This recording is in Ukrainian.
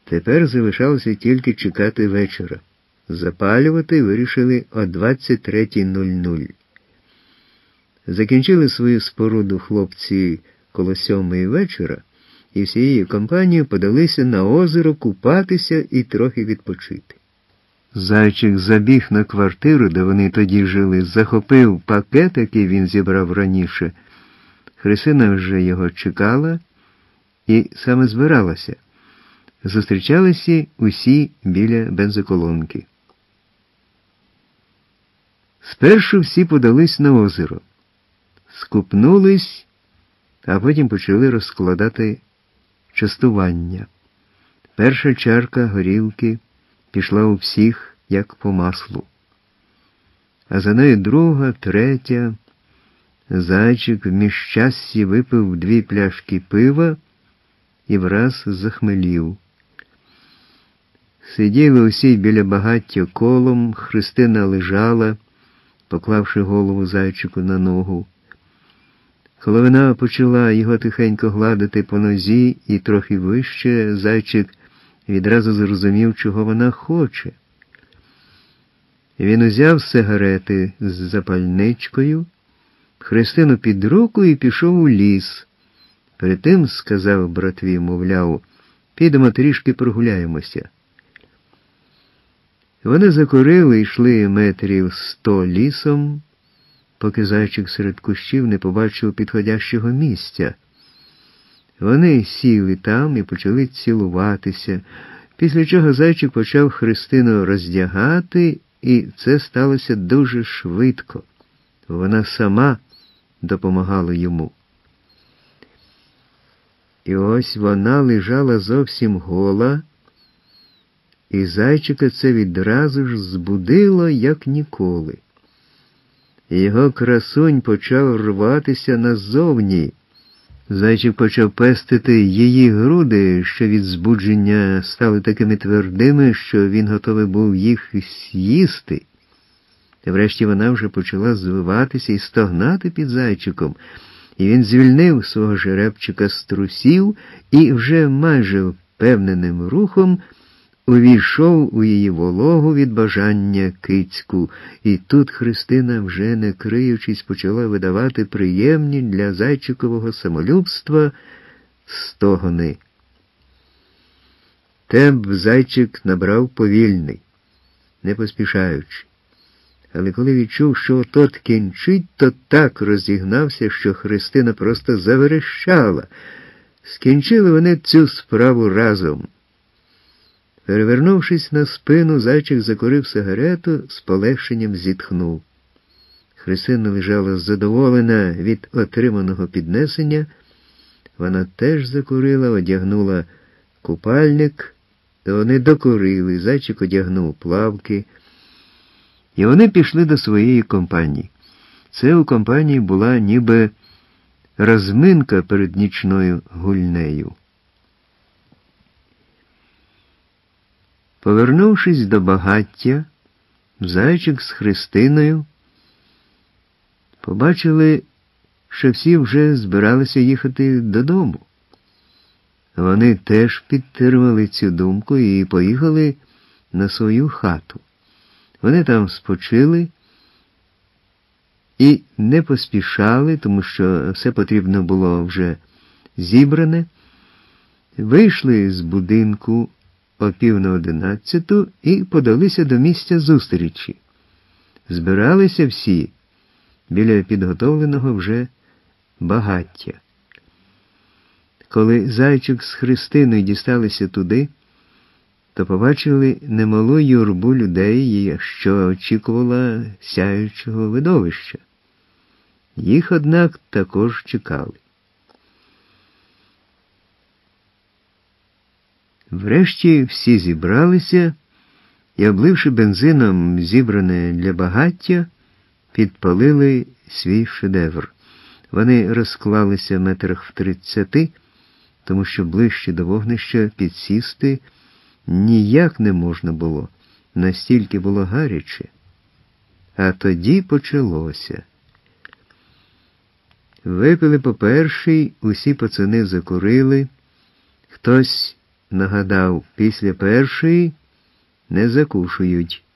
Тепер залишалося тільки чекати вечора. Запалювати вирішили о 23:00. Закінчили свою споруду хлопці коло 7:00 вечора і всією компанією подалися на озеро купатися і трохи відпочити. Зайчик забіг на квартиру, де вони тоді жили, захопив пакет, який він зібрав раніше. Христина вже його чекала і саме збиралася. Зустрічалися усі біля бензоколонки. Спершу всі подались на озеро, скупнулись, а потім почали розкладати частування. Перша чарка горілки пішла у всіх, як по маслу. А за нею друга, третя. Зайчик в міжчасті випив 2 пляшки пива і враз захмелів. Сиділи усі біля багаття колом, Христина лежала, поклавши голову зайчику на ногу. Коли вона почала його тихенько гладити по нозі і трохи вище, зайчик відразу зрозумів, чого вона хоче. Він узяв сигарети з запальничкою, Христину під руку і пішов у ліс. Перед тим сказав братві, мовляв, підемо трішки прогуляємося. Вони закурили і йшли метрів 100 лісом, поки зайчик серед кущів не побачив підходящого місця. Вони сіли там і почали цілуватися, після чого зайчик почав Христину роздягати, і це сталося дуже швидко. Вона сама допомагала йому. І ось вона лежала зовсім гола, і зайчика це відразу ж збудило, як ніколи. Його красунь почав рватися назовні. Зайчик почав пестити її груди, що від збудження стали такими твердими, що він готовий був їх з'їсти. Врешті вона вже почала звиватися і стогнати під зайчиком, і він звільнив свого жеребчика з трусів і вже майже впевненим рухом увійшов у її вологу від бажання кицьку, і тут Христина, вже не криючись, почала видавати приємні для зайчикового самолюбства стогони. Темп зайчик набрав повільний, не поспішаючи. Але коли відчув, що тот кінчить, то так розігнався, що Христина просто заверещала. Скінчили вони цю справу разом. Перевернувшись на спину, зайчик закурив сигарету, з полегшенням зітхнув. Христина лежала задоволена від отриманого піднесення. Вона теж закурила, одягнула купальник, то вони докурили, зайчик одягнув плавки. І вони пішли до своєї компанії. Це у компанії була ніби розминка перед нічною гульнею. Повернувшись до багаття, зайчик з Христиною побачили, що всі вже збиралися їхати додому. Вони теж підтримали цю думку і поїхали на свою хату. Вони там спочили і не поспішали, тому що все потрібно було вже зібране. Вийшли з будинку о 10:50 і подалися до місця зустрічі. Збиралися всі біля підготовленого вже багаття. Коли зайчик з Христиною дісталися туди, то побачили немалу юрбу людей, що очікувала сяючого видовища. Їх, однак, також чекали. Врешті всі зібралися і, обливши бензином зібране для багаття, підпалили свій шедевр. Вони розклалися метрах в 30, тому що ближче до вогнища підсісти ніяк не можна було, настільки було гаряче. А тоді почалося. Випили по першій, усі пацани закурили, хтось нагадав, після першої не закушують.